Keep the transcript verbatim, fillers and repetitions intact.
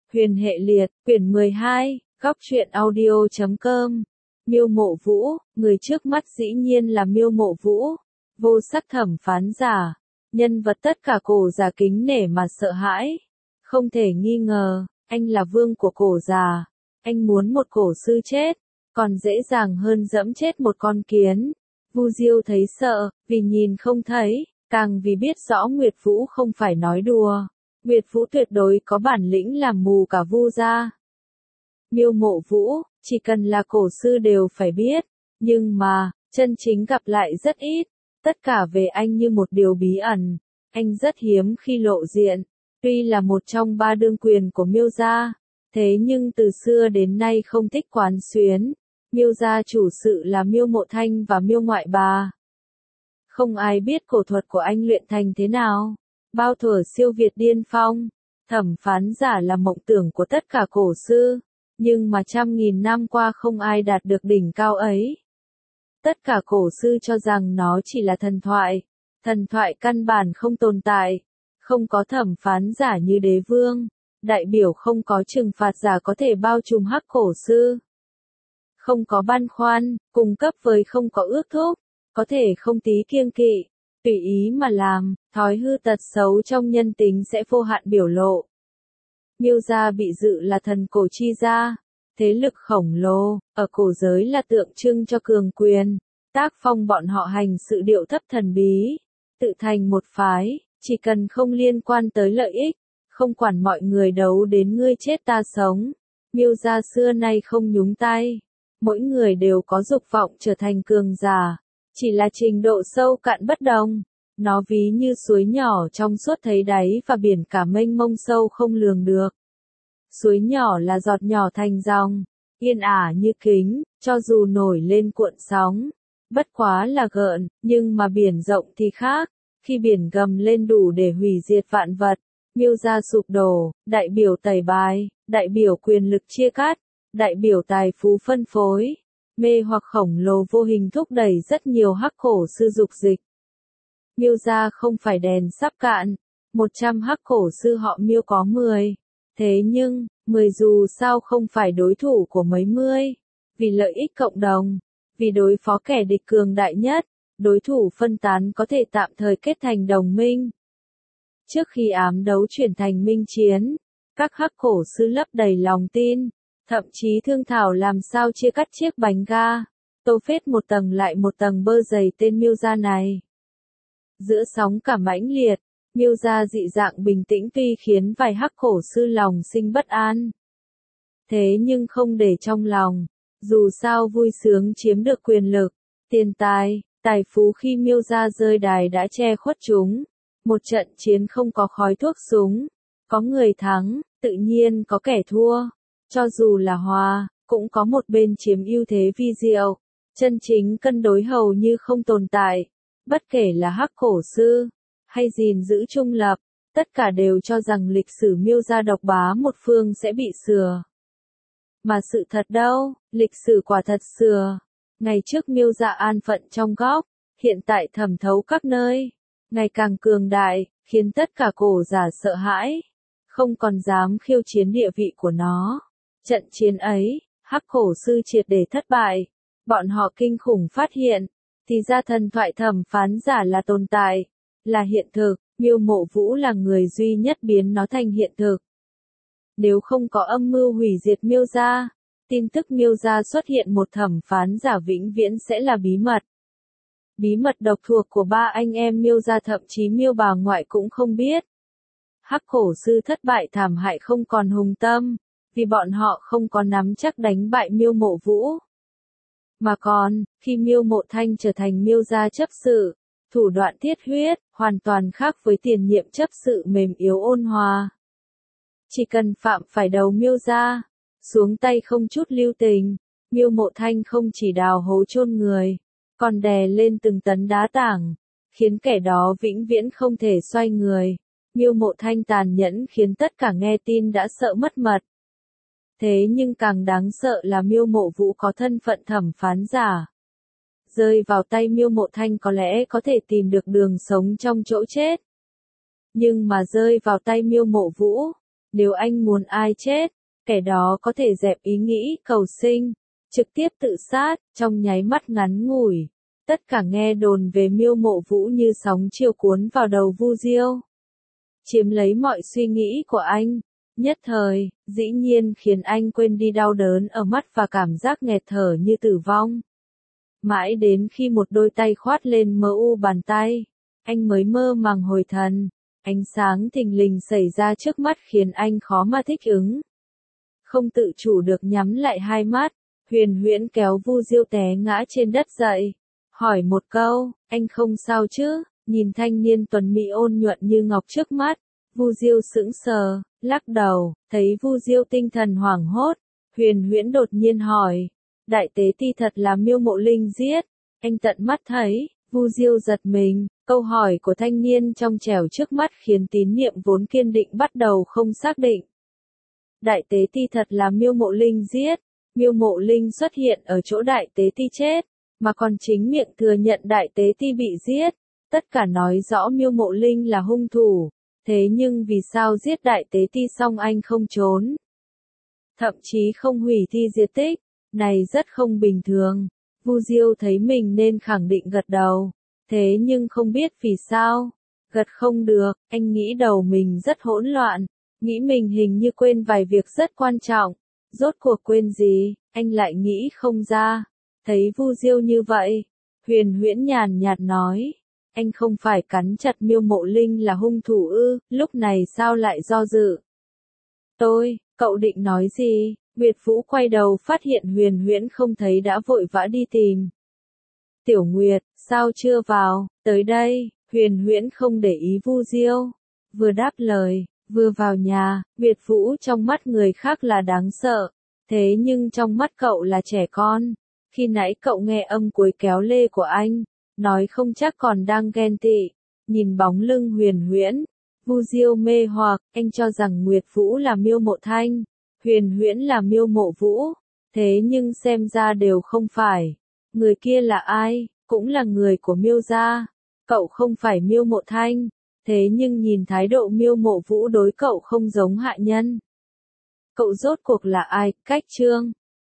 Huyền hệ liệt, quyển mười hai, góc truyện audio chấm com. Miêu Mộ Vũ, người trước mắt dĩ nhiên là Miêu Mộ Vũ, vô sắc thẩm phán giả, nhân vật tất cả cổ già kính nể mà sợ hãi. Không thể nghi ngờ, anh là vương của cổ già, anh muốn một cổ sư chết, còn dễ dàng hơn dẫm chết một con kiến. Vu Diêu thấy sợ, vì nhìn không thấy, càng vì biết rõ Nguyệt Vũ không phải nói đùa. Nguyệt Vũ tuyệt đối có bản lĩnh làm mù cả Vu gia. Miêu Mộ Vũ, chỉ cần là cổ sư đều phải biết, nhưng mà, chân chính gặp lại rất ít, tất cả về anh như một điều bí ẩn, anh rất hiếm khi lộ diện, tuy là một trong ba đương quyền của Miêu gia, thế nhưng từ xưa đến nay không thích quán xuyến, Miêu gia chủ sự là Miêu Mộ Thanh và Miêu ngoại bà. Không ai biết cổ thuật của anh luyện thành thế nào. Bao thuở siêu việt điên phong, thẩm phán giả là mộng tưởng của tất cả cổ sư, nhưng mà trăm nghìn năm qua không ai đạt được đỉnh cao ấy. Tất cả cổ sư cho rằng nó chỉ là thần thoại, thần thoại căn bản không tồn tại, không có thẩm phán giả như đế vương, đại biểu không có trừng phạt giả có thể bao trùm hắc cổ sư. Không có băn khoăn, cung cấp với không có ước thúc, có thể không tí kiêng kỵ. Tùy ý mà làm, thói hư tật xấu trong nhân tính sẽ vô hạn biểu lộ. Miêu gia bị dự là thần cổ chi gia, thế lực khổng lồ, ở cổ giới là tượng trưng cho cường quyền, tác phong bọn họ hành sự điệu thấp thần bí, tự thành một phái, chỉ cần không liên quan tới lợi ích, không quản mọi người đấu đến ngươi chết ta sống. Miêu gia xưa nay không nhúng tay, mỗi người đều có dục vọng trở thành cường giả. Chỉ là trình độ sâu cạn bất đồng, nó ví như suối nhỏ trong suốt thấy đáy và biển cả mênh mông sâu không lường được. Suối nhỏ là giọt nhỏ thành dòng, yên ả như kính, cho dù nổi lên cuộn sóng, bất quá là gợn, nhưng mà biển rộng thì khác, khi biển gầm lên đủ để hủy diệt vạn vật. Miêu gia sụp đổ, đại biểu tẩy bài, đại biểu quyền lực chia cắt, đại biểu tài phú phân phối. Mê hoặc khổng lồ vô hình thúc đẩy rất nhiều hắc cổ sư dục dịch. Miêu gia không phải đèn sắp cạn, một trăm hắc cổ sư họ Miêu có mười. Thế nhưng, mười dù sao không phải đối thủ của mấy mươi. Vì lợi ích cộng đồng, vì đối phó kẻ địch cường đại nhất, đối thủ phân tán có thể tạm thời kết thành đồng minh. Trước khi ám đấu chuyển thành minh chiến, các hắc cổ sư lấp đầy lòng tin. Thậm chí thương thảo làm sao chia cắt chiếc bánh ga, tô phết một tầng lại một tầng bơ dày tên Miêu gia này. Giữa sóng cả mãnh liệt, Miêu gia dị dạng bình tĩnh tuy khiến vài hắc cổ sư lòng sinh bất an. Thế nhưng không để trong lòng, dù sao vui sướng chiếm được quyền lực, tiền tài, tài phú khi Miêu gia rơi đài đã che khuất chúng. Một trận chiến không có khói thuốc súng, có người thắng, tự nhiên có kẻ thua. Cho dù là hòa, cũng có một bên chiếm ưu thế vi diệu, chân chính cân đối hầu như không tồn tại. Bất kể là hắc cổ sư, hay gìn giữ trung lập, tất cả đều cho rằng lịch sử Miêu gia độc bá một phương sẽ bị sửa. Mà sự thật đâu, lịch sử quả thật sửa. Ngày trước Miêu gia an phận trong góc, hiện tại thẩm thấu các nơi, ngày càng cường đại, khiến tất cả cổ giả sợ hãi, không còn dám khiêu chiến địa vị của nó. Trận chiến ấy, hắc cổ sư triệt để thất bại, bọn họ kinh khủng phát hiện, thì ra thần thoại thẩm phán giả là tồn tại, là hiện thực, Miêu Mộ Vũ là người duy nhất biến nó thành hiện thực. Nếu không có âm mưu hủy diệt Miêu gia, tin tức Miêu gia xuất hiện một thẩm phán giả vĩnh viễn sẽ là bí mật. Bí mật độc thuộc của ba anh em Miêu gia thậm chí Miêu bà ngoại cũng không biết. Hắc cổ sư thất bại thảm hại không còn hùng tâm. Vì bọn họ không có nắm chắc đánh bại Miêu Mộ Vũ. Mà còn, khi Miêu Mộ Thanh trở thành Miêu gia chấp sự, thủ đoạn thiết huyết, hoàn toàn khác với tiền nhiệm chấp sự mềm yếu ôn hòa. Chỉ cần phạm phải đầu Miêu gia, xuống tay không chút lưu tình, Miêu Mộ Thanh không chỉ đào hố chôn người, còn đè lên từng tấn đá tảng, khiến kẻ đó vĩnh viễn không thể xoay người. Miêu Mộ Thanh tàn nhẫn khiến tất cả nghe tin đã sợ mất mật. Thế nhưng càng đáng sợ là Miêu Mộ Vũ có thân phận thẩm phán giả. Rơi vào tay Miêu Mộ Thanh có lẽ có thể tìm được đường sống trong chỗ chết. Nhưng mà rơi vào tay Miêu Mộ Vũ, Nếu anh muốn ai chết, kẻ đó có thể dẹp ý nghĩ cầu sinh, trực tiếp tự sát, trong nháy mắt ngắn ngủi. Tất cả nghe đồn về Miêu Mộ Vũ như sóng chiều cuốn vào đầu Vu Diêu, chiếm lấy mọi suy nghĩ của anh. Nhất thời, dĩ nhiên khiến anh quên đi đau đớn ở mắt và cảm giác nghẹt thở như tử vong. Mãi đến khi một đôi tay khoát lên mờ u bàn tay, anh mới mơ màng hồi thần. Ánh sáng thình lình xảy ra trước mắt khiến anh khó mà thích ứng. Không tự chủ được nhắm lại hai mắt, Huyền Huyễn kéo Vu Diêu té ngã trên đất dậy. Hỏi một câu, anh không sao chứ? Nhìn thanh niên tuấn mỹ ôn nhuận như ngọc trước mắt, Vu Diêu sững sờ, lắc đầu, thấy Vu Diêu tinh thần hoảng hốt. Huyền Huyễn đột nhiên hỏi, đại tế ti thật là Miêu Mộ Linh giết? Anh tận mắt thấy. Vu Diêu giật mình, câu hỏi của thanh niên trong trẻo trước mắt khiến tín niệm vốn kiên định bắt đầu không xác định. Đại tế ti thật là Miêu Mộ Linh giết, Miêu Mộ Linh xuất hiện ở chỗ đại tế ti chết, mà còn chính miệng thừa nhận đại tế ti bị giết, tất cả nói rõ Miêu Mộ Linh là hung thủ, thế nhưng vì sao giết đại tế ti xong anh không trốn? Thậm chí không hủy thi diệt tích, này rất không bình thường. Vu Diêu thấy mình nên khẳng định gật đầu, thế nhưng không biết vì sao. Gật không được, anh nghĩ đầu mình rất hỗn loạn, nghĩ mình hình như quên vài việc rất quan trọng. Rốt cuộc quên gì, anh lại nghĩ không ra. Thấy Vu Diêu như vậy, Huyền Huyễn nhàn nhạt nói, anh không phải cắn chặt Miêu Mộ Linh là hung thủ ư, lúc này sao lại do dự? Tôi, cậu định nói gì? Nguyệt Vũ quay đầu phát hiện Huyền Huyễn không thấy đã vội vã đi tìm. Tiểu Nguyệt, sao chưa vào, tới đây? Huyền Huyễn không để ý Vu Diêu, vừa đáp lời, vừa vào nhà. Nguyệt Vũ trong mắt người khác là đáng sợ, thế nhưng trong mắt cậu là trẻ con. Khi nãy cậu nghe âm cuối kéo lê của anh, nói không chắc còn đang ghen tị. Nhìn bóng lưng Huyền Huyễn, Vu Diêu mê hoặc, anh cho rằng Nguyệt Vũ là Miêu Mộ Thanh, Huyền Huyễn là Miêu Mộ Vũ, thế nhưng xem ra đều không phải. Người kia là ai? Cũng là người của Miêu gia. Cậu không phải Miêu Mộ Thanh, thế nhưng nhìn thái độ Miêu Mộ Vũ đối cậu không giống hạ nhân. Cậu rốt cuộc là ai? Cách Trương